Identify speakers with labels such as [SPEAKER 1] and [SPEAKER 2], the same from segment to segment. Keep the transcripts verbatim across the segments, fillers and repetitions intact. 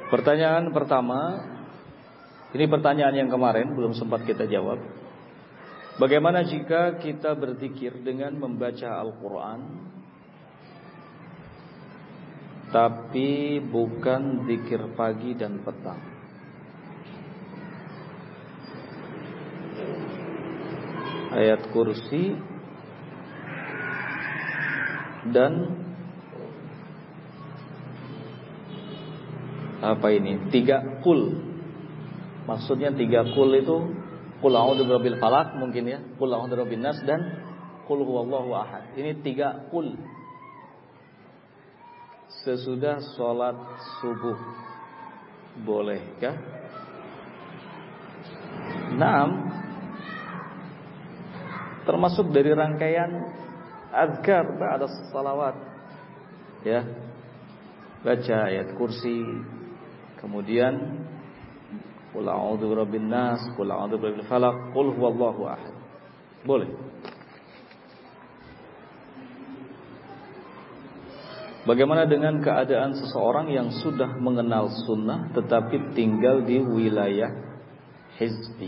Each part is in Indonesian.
[SPEAKER 1] Pertanyaan pertama, ini pertanyaan yang kemarin belum sempat kita jawab. Bagaimana jika kita berzikir dengan membaca Al-Quran, tapi bukan zikir pagi dan petang? Ayat kursi dan apa ini? Tiga kul. Maksudnya tiga kul itu Qul a'udzu birabbil falaq mungkin ya, Qul a'udzu birabbin nas dan Qul huwallahu ahad. Ini tiga qul. Sesudah sholat subuh bolehkah? Naam. Termasuk dari rangkaian azkar ba'da salawat. Ya. Baca ayat kursi, kemudian Qul a'udzu birabbin nas, Qul a'udzu birabbil falaq, Qul huwallahu ahad. Boleh. Bagaimana dengan keadaan seseorang yang sudah mengenal sunnah tetapi tinggal di wilayah hizbi?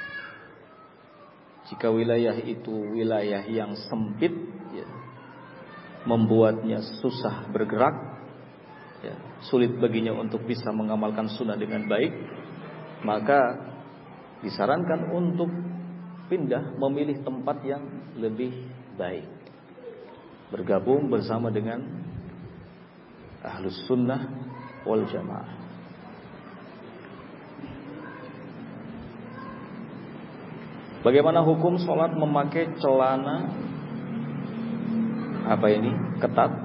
[SPEAKER 1] Jika wilayah itu wilayah yang sempit, ya, membuatnya susah bergerak, ya, sulit baginya untuk bisa mengamalkan sunnah dengan baik, maka disarankan untuk pindah, memilih tempat yang lebih baik, bergabung bersama dengan Ahlus Sunnah wal Jamaah. Bagaimana hukum sholat memakai celana apa ini? Ketat.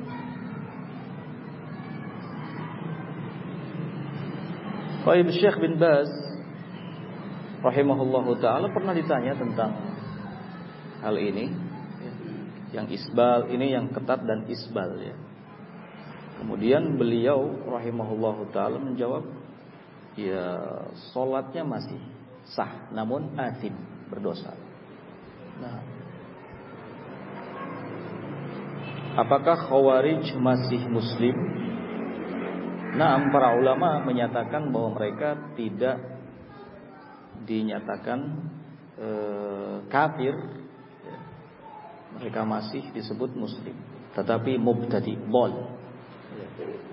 [SPEAKER 1] Qaib Syekh bin Baz rahimahullahu ta'ala pernah ditanya tentang hal ini, yang isbal, ini yang ketat dan isbal, ya. Kemudian beliau rahimahullahu ta'ala menjawab, ya, sholatnya masih sah, namun athim, berdosa. Nah, apakah Khawarij masih muslim? Nah, para ulama menyatakan bahwa mereka tidak dinyatakan e, kafir, ya. Mereka masih disebut muslim, tetapi mubtadi, bol, ya.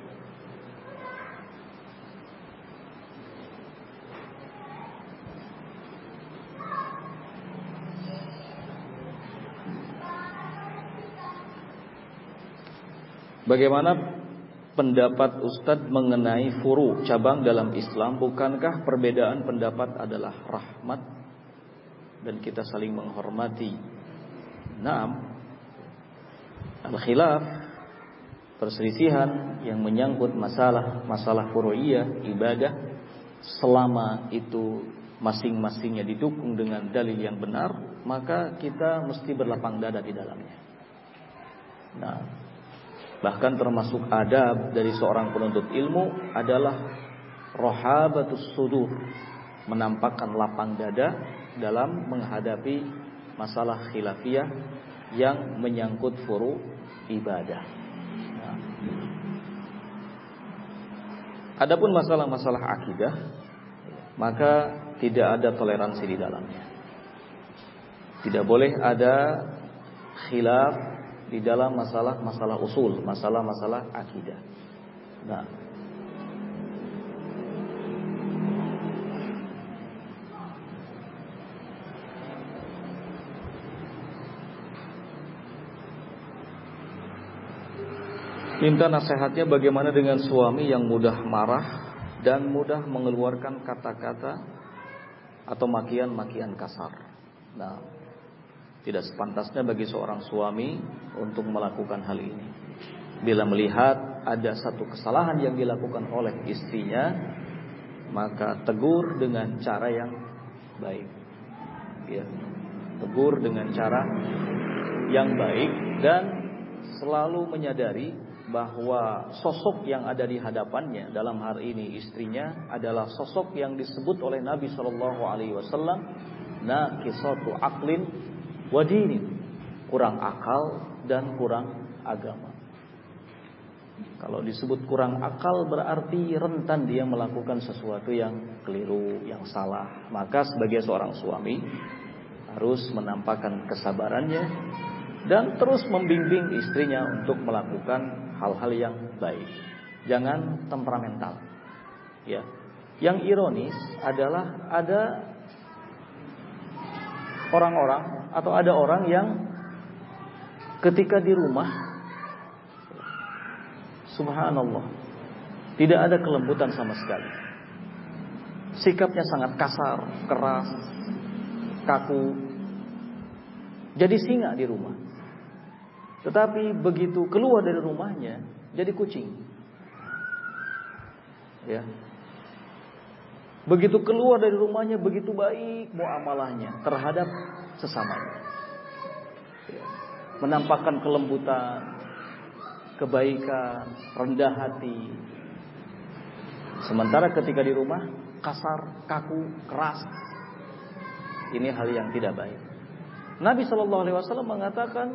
[SPEAKER 1] Bagaimana pendapat Ustadz mengenai furu, cabang dalam Islam? Bukankah perbedaan pendapat adalah rahmat dan kita saling menghormati? Naam, al-khilaf, perselisihan yang menyangkut masalah masalah furu'iyah ibadah, selama itu masing-masingnya didukung dengan dalil yang benar, maka kita mesti berlapang dada di dalamnya. Nah, bahkan termasuk adab dari seorang penuntut ilmu adalah rohabatus sudur, menampakkan lapang dada dalam menghadapi masalah khilafiyah yang menyangkut furu ibadah. Nah, adapun masalah-masalah akidah, maka tidak ada toleransi di dalamnya. Tidak boleh ada khilaf di dalam masalah-masalah usul, masalah-masalah akidah. Nah, minta nasihatnya bagaimana dengan suami yang mudah marah dan mudah mengeluarkan kata-kata atau makian-makian kasar. Nah, tidak sepantasnya bagi seorang suami untuk melakukan hal ini. Bila melihat ada satu kesalahan yang dilakukan oleh istrinya, maka tegur dengan cara yang baik, ya. Tegur dengan cara yang baik dan selalu menyadari bahwa sosok yang ada di hadapannya dalam hal ini istrinya adalah sosok yang disebut oleh Nabi shallallahu alaihi wasallam naqisatu aqlin wadinin, kurang akal dan kurang agama. Kalau disebut kurang akal berarti rentan dia melakukan sesuatu yang keliru, yang salah. Maka sebagai seorang suami harus menampakkan kesabarannya dan terus membimbing istrinya untuk melakukan hal-hal yang baik. Jangan temperamental. Ya. Yang ironis adalah ada orang-orang atau ada orang yang ketika di rumah, subhanallah, tidak ada kelembutan sama sekali. Sikapnya sangat kasar, keras, kaku. Jadi singa di rumah. Tetapi begitu keluar dari rumahnya, jadi kucing. Ya. Begitu keluar dari rumahnya, begitu baik muamalahnya terhadap sesamanya. Ya. Menampakkan kelembutan, kebaikan, rendah hati. Sementara ketika di rumah kasar, kaku, keras. Ini hal yang tidak baik. Nabi shallallahu alaihi wasallam mengatakan,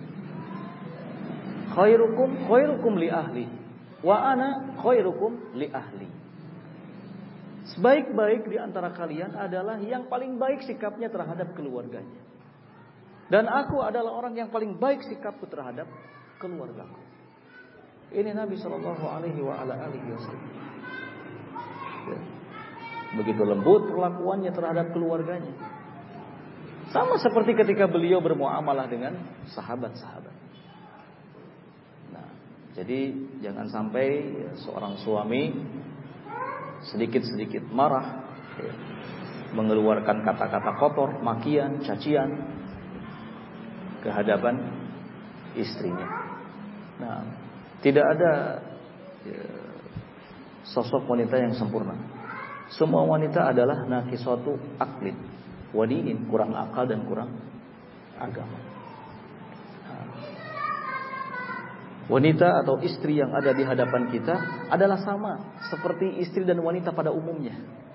[SPEAKER 1] khairukum khairukum li ahli, wa ana khairukum li ahli. Sebaik-baik di antara kalian adalah yang paling baik sikapnya terhadap keluarganya. Dan aku adalah orang yang paling baik sikapku terhadap keluargaku. Ini Nabi shallallahu alaihi wasallam. Begitu lembut perlakuannya terhadap keluarganya. Sama seperti ketika beliau bermuamalah dengan sahabat-sahabat. Nah, jadi jangan sampai seorang suami sedikit-sedikit marah, ya, mengeluarkan kata-kata kotor, makian, cacian ke hadapan istrinya. Nah, tidak ada ya, sosok wanita yang sempurna. Semua wanita adalah naqisatu aqlin wa dinin, kurang akal dan kurang agama. Nah, wanita atau istri yang ada di hadapan kita adalah sama seperti istri dan wanita pada umumnya.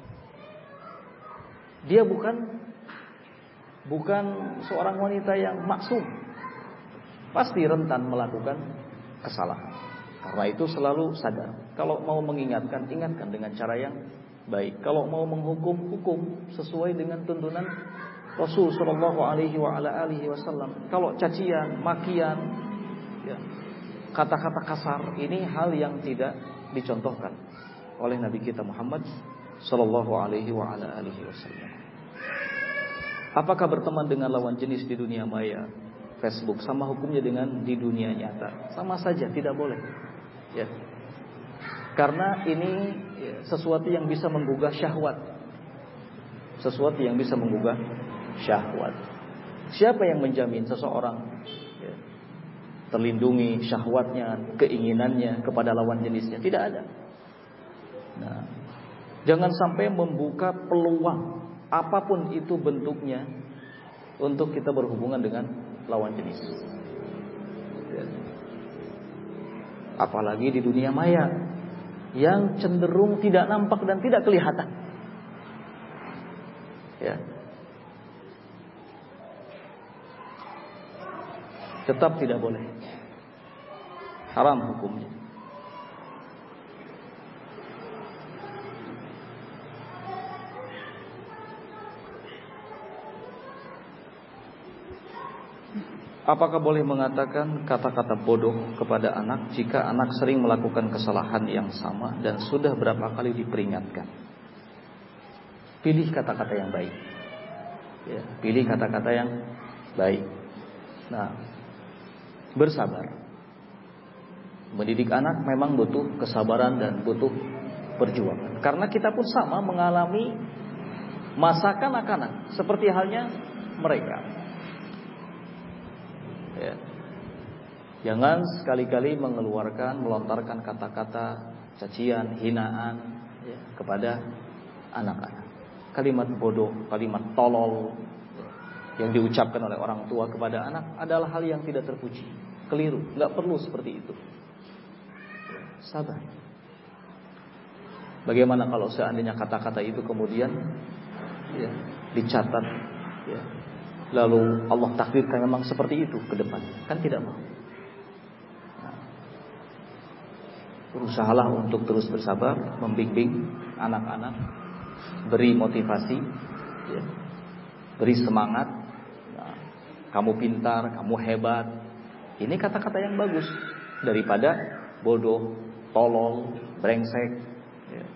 [SPEAKER 1] Dia bukan bukan seorang wanita yang maksum. Pasti rentan melakukan kesalahan. Karena itu selalu sadar. Kalau mau mengingatkan, ingatkan dengan cara yang baik. Kalau mau menghukum, hukum sesuai dengan tuntunan Rasul sallallahu alaihi wa ala alihi wasallam. Kalau cacian, makian, ya, kata-kata kasar, ini hal yang tidak dicontohkan oleh Nabi kita Muhammad sallallahu alaihi wa ala alihi wasallam. Apakah berteman dengan lawan jenis di dunia maya, Facebook, sama hukumnya dengan di dunia nyata? Sama saja, tidak boleh. Ya. Karena ini ya, sesuatu yang bisa menggugah syahwat. Sesuatu yang bisa menggugah syahwat. Siapa yang menjamin seseorang ya, terlindungi syahwatnya, keinginannya kepada lawan jenisnya? Tidak ada. Nah, jangan sampai membuka peluang apapun itu bentuknya untuk kita berhubungan dengan lawan jenis. Ya. Apalagi di dunia maya yang cenderung tidak nampak dan tidak kelihatan. Ya. Tetap tidak boleh. Haram hukumnya. Apakah boleh mengatakan kata-kata bodoh kepada anak jika anak sering melakukan kesalahan yang sama dan sudah berapa kali diperingatkan? Pilih kata-kata yang baik. Ya, pilih kata-kata yang baik. Nah, bersabar. Mendidik anak memang butuh kesabaran dan butuh perjuangan. Karena kita pun sama mengalami masa kanak-kanak seperti halnya mereka. Ya. Jangan sekali-kali mengeluarkan, melontarkan kata-kata cacian, hinaan ya, kepada anak-anak. Kalimat bodoh, kalimat tolol ya, yang diucapkan oleh orang tua kepada anak adalah hal yang tidak terpuji, keliru, nggak perlu seperti itu. Ya, sabar. Bagaimana kalau seandainya kata-kata itu kemudian ya, dicatat? Ya, lalu Allah takdirkan memang seperti itu ke depan, kan tidak mau. Nah, berusahalah untuk terus bersabar, membimbing anak-anak, beri motivasi, ya, beri semangat. Nah, kamu pintar, kamu hebat. Ini kata-kata yang bagus daripada bodoh, tolol, brengsek. Ya.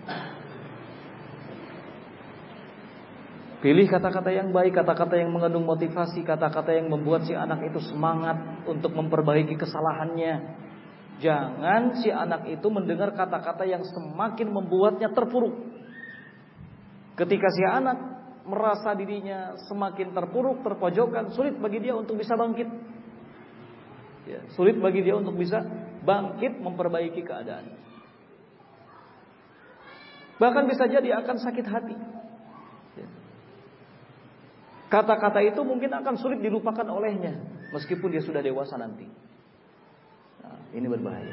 [SPEAKER 1] Pilih kata-kata yang baik, kata-kata yang mengandung motivasi, kata-kata yang membuat si anak itu semangat untuk memperbaiki kesalahannya. Jangan si anak itu mendengar kata-kata yang semakin membuatnya terpuruk. Ketika si anak merasa dirinya semakin terpuruk, terpojokkan, sulit bagi dia untuk bisa bangkit. Ya, sulit bagi dia untuk bisa bangkit memperbaiki keadaan. Bahkan bisa jadi akan sakit hati. Ya. Kata-kata itu mungkin akan sulit dilupakan olehnya meskipun dia sudah dewasa nanti. Ini berbahaya.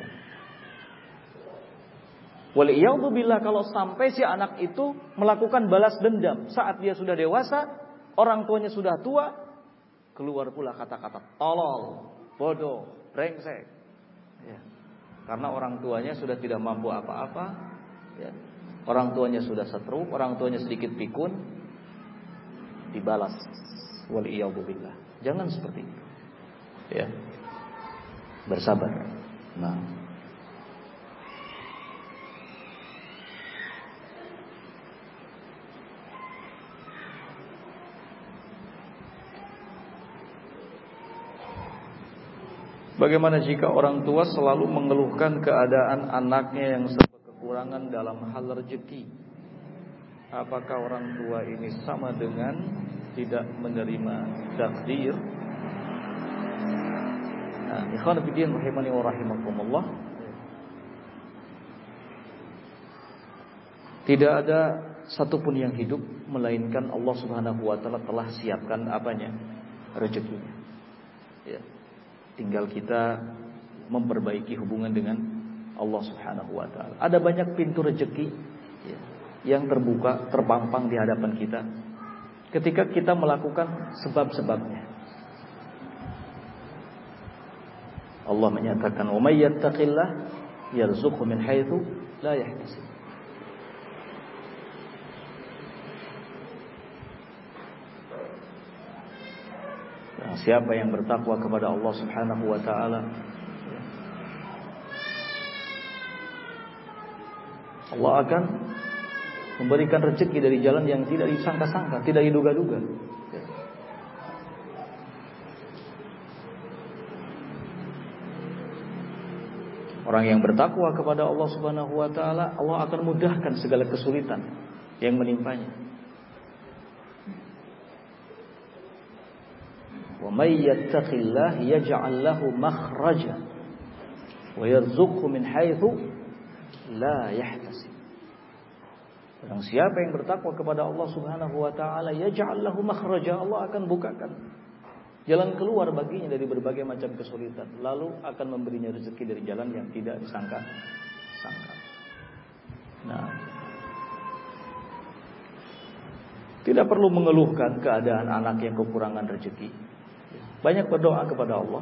[SPEAKER 1] Waliyadzubillah, kalau sampai si anak itu melakukan balas dendam saat dia sudah dewasa, orang tuanya sudah tua, keluar pula kata-kata tolol, bodoh, brengsek. Ya. Karena orang tuanya sudah tidak mampu apa-apa, ya. Orang tuanya sudah setruk, orang tuanya sedikit pikun, dibalas. Waliyadzubillah. Jangan seperti itu. Ya. Bersabar. Nah, bagaimana jika orang tua selalu mengeluhkan keadaan anaknya yang serba kekurangan dalam hal rezeki? Apakah orang tua ini sama dengan tidak menerima takdir? Nah, ikhwan fillah rahimani wa rahimakumullah. Tidak ada satupun yang hidup melainkan Allah Subhanahu wa taala telah siapkan apanya? Rezekinya. Ya. Tinggal kita memperbaiki hubungan dengan Allah Subhanahu wa taala. Ada banyak pintu rezeki, ya, yang terbuka, terpampang di hadapan kita ketika kita melakukan sebab-sebabnya. Allah menyatakan, "Wa may yattaqillah yarzuqhu min haitsu la yahtasib." Nah, siapa yang bertakwa kepada Allah Subhanahu wa taala, Allah akan memberikan rezeki dari jalan yang tidak disangka-sangka, tidak diduga-duga. Orang yang bertakwa kepada Allah Subhanahu wa taala, Allah akan mudahkan segala kesulitan yang menimpanya. Wa may yattaqillah yaj'al lahu makhraja wa yarzuqhu min haitsu la yahtasib. Barang siapa yang bertakwa kepada Allah Subhanahu wa taala, yaj'al lahu makhraja, Allah akan bukakan jalan keluar baginya dari berbagai macam kesulitan, lalu akan memberinya rezeki dari jalan yang tidak disangka-sangka. Nah, tidak perlu mengeluhkan keadaan anak yang kekurangan rezeki. Banyak berdoa kepada Allah,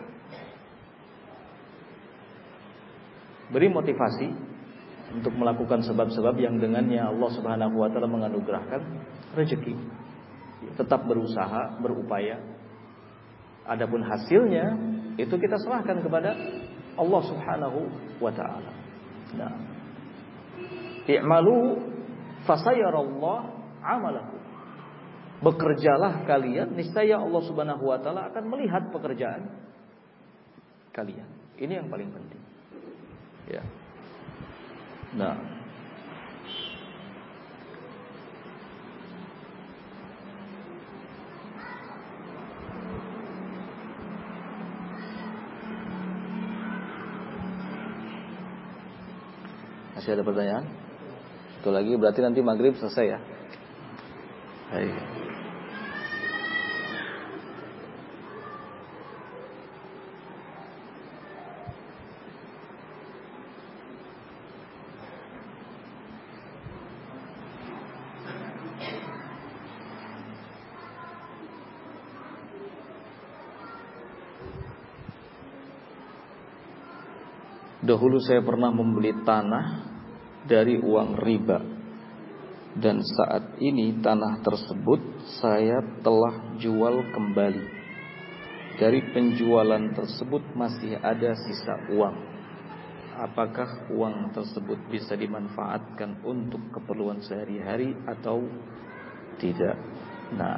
[SPEAKER 1] beri motivasi untuk melakukan sebab-sebab yang dengannya Allah Subhanahu wa taala menganugerahkan rezeki. Tetap berusaha, berupaya. Adapun hasilnya itu kita serahkan kepada Allah Subhanahu wa taala. Nah, i'malu fasayarallahu 'amalakum. Bekerjalah kalian, niscaya Allah Subhanahu wa taala akan melihat pekerjaan kalian. Ini yang paling penting. Ya. Nah, masih ada pertanyaan? Satu lagi, berarti nanti maghrib selesai ya. Hai. Dahulu saya pernah membeli tanah dari uang riba, dan saat ini tanah tersebut saya telah jual kembali. Dari penjualan tersebut masih ada sisa uang. Apakah uang tersebut bisa dimanfaatkan untuk keperluan sehari-hari atau tidak? Nah,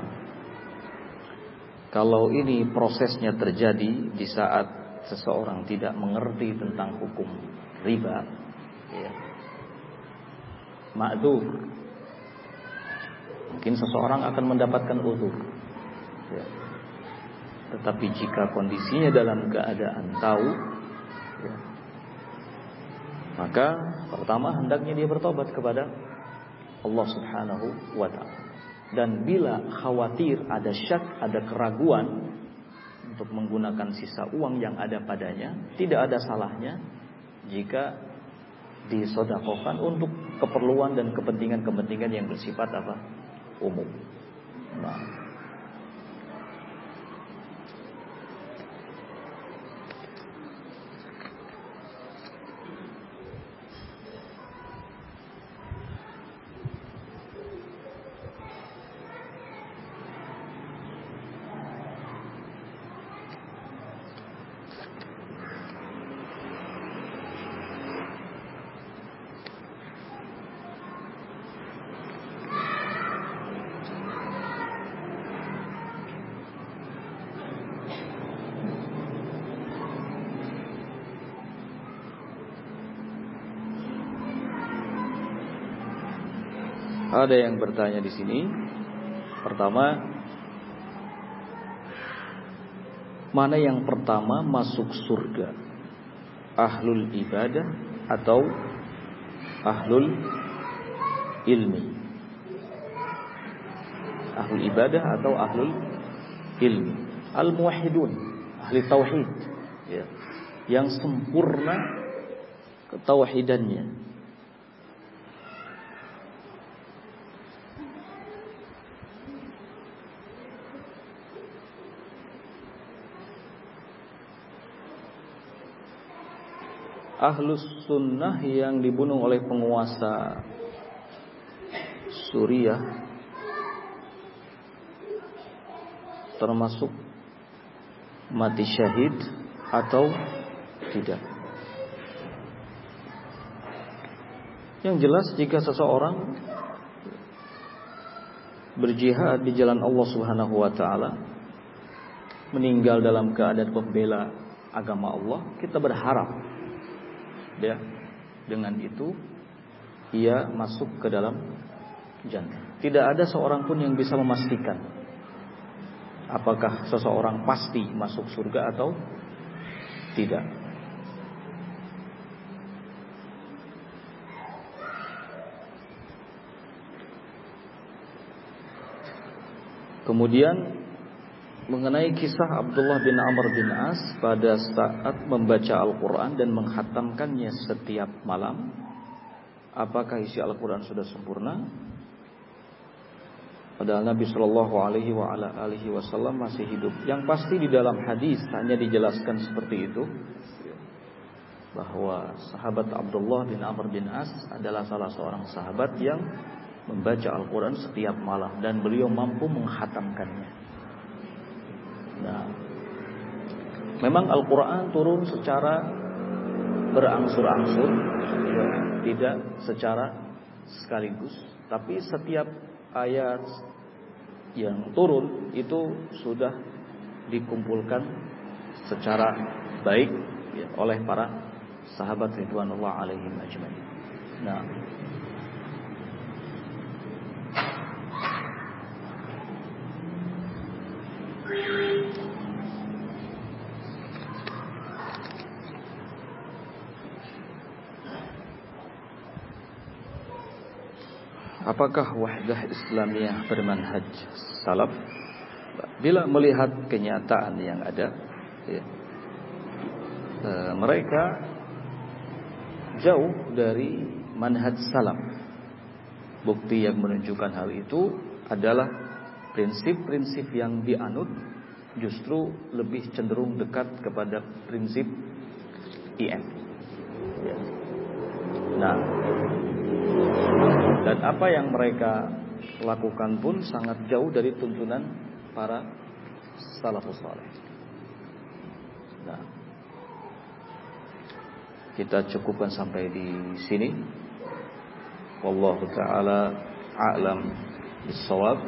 [SPEAKER 1] kalau ini prosesnya terjadi di saat seseorang tidak mengerti tentang hukum riba, ya, ma'dzur, mungkin seseorang akan mendapatkan uzur, ya. Tetapi jika kondisinya dalam keadaan tahu, ya, maka pertama hendaknya dia bertobat kepada Allah Subhanahu wa ta'ala. Dan bila khawatir, ada syak, ada keraguan untuk menggunakan sisa uang yang ada padanya, tidak ada salahnya jika disedekahkan untuk keperluan dan kepentingan-kepentingan yang bersifat apa? Umum. Nah, ada yang bertanya di sini. Pertama, mana yang pertama masuk surga? Ahlul ibadah atau ahlul ilmi? Ahlul ibadah atau ahlul ilmi? Al-muwahhidun, ahli tauhid, ya, yang sempurna ketauhidannya. Ahlus sunnah yang dibunuh oleh penguasa Suriah termasuk mati syahid atau tidak? Yang jelas, jika seseorang berjihad di jalan Allah Subhanahu wa ta'ala, meninggal dalam keadaan pembela agama Allah, kita berharap, ya, dengan itu ia masuk ke dalam jannah. Tidak ada seorang pun yang bisa memastikan apakah seseorang pasti masuk surga atau tidak. Kemudian mengenai kisah Abdullah bin Amr bin As pada saat membaca Al-Quran dan menghatamkannya setiap malam, apakah isi Al-Quran sudah sempurna? Padahal Nabi Shallallahu Alaihi Wasallam masih hidup. Yang pasti di dalam hadis hanya dijelaskan seperti itu, bahwa sahabat Abdullah bin Amr bin As adalah salah seorang sahabat yang membaca Al-Quran setiap malam dan beliau mampu menghatamkannya. Nah, memang Al-Quran turun secara berangsur-angsur, ya, tidak secara sekaligus. Tapi setiap ayat yang turun itu sudah dikumpulkan secara baik, ya, oleh para sahabat ridwanullah alaihim ajmain. Nah, apakah wahdah Islamiyah bermanhaj salaf? Bila melihat kenyataan yang ada, ya, e, mereka jauh dari manhaj salaf. Bukti yang menunjukkan hal itu adalah prinsip-prinsip yang dianut justru lebih cenderung dekat kepada prinsip I M, Ya. Nah, dan apa yang mereka lakukan pun sangat jauh dari tuntunan para salafus saleh. Nah, kita cukupkan sampai di sini. Wallahu taala a'lam bis-shawab.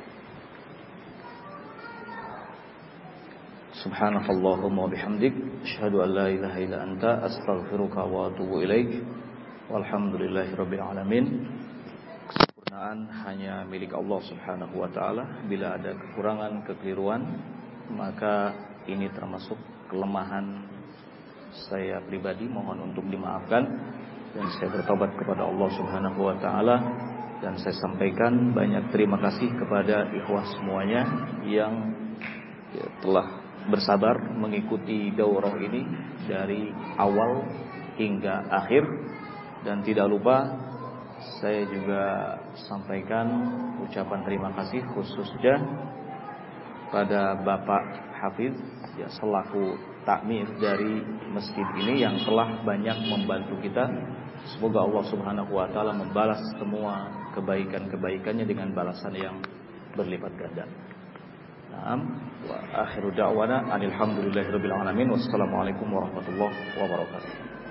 [SPEAKER 1] Subhanakallahumma wa bihamdik, asyhadu an la ilaha illa anta, astaghfiruka wa atubu ilaik. Walhamdulillahirabbil alamin. Kesempurnaan hanya milik Allah Subhanahu wa taala. Bila ada kekurangan, kekeliruan, maka ini termasuk kelemahan saya pribadi, mohon untuk dimaafkan. Dan saya bertobat kepada Allah Subhanahu wa taala. Dan saya sampaikan banyak terima kasih kepada ikhwah semuanya yang ya, telah bersabar mengikuti daurah ini dari awal hingga akhir. Dan tidak lupa saya juga sampaikan ucapan terima kasih khususnya pada Bapak Hafiz ya, selaku takmir dari masjid ini yang telah banyak membantu kita. Semoga Allah Subhanahu wa taala membalas semua kebaikan-kebaikannya dengan balasan yang berlipat ganda. Naam, wa akhiru da'wana alhamdulillahirabbil alamin. Wassalamualaikum warahmatullahi wabarakatuh.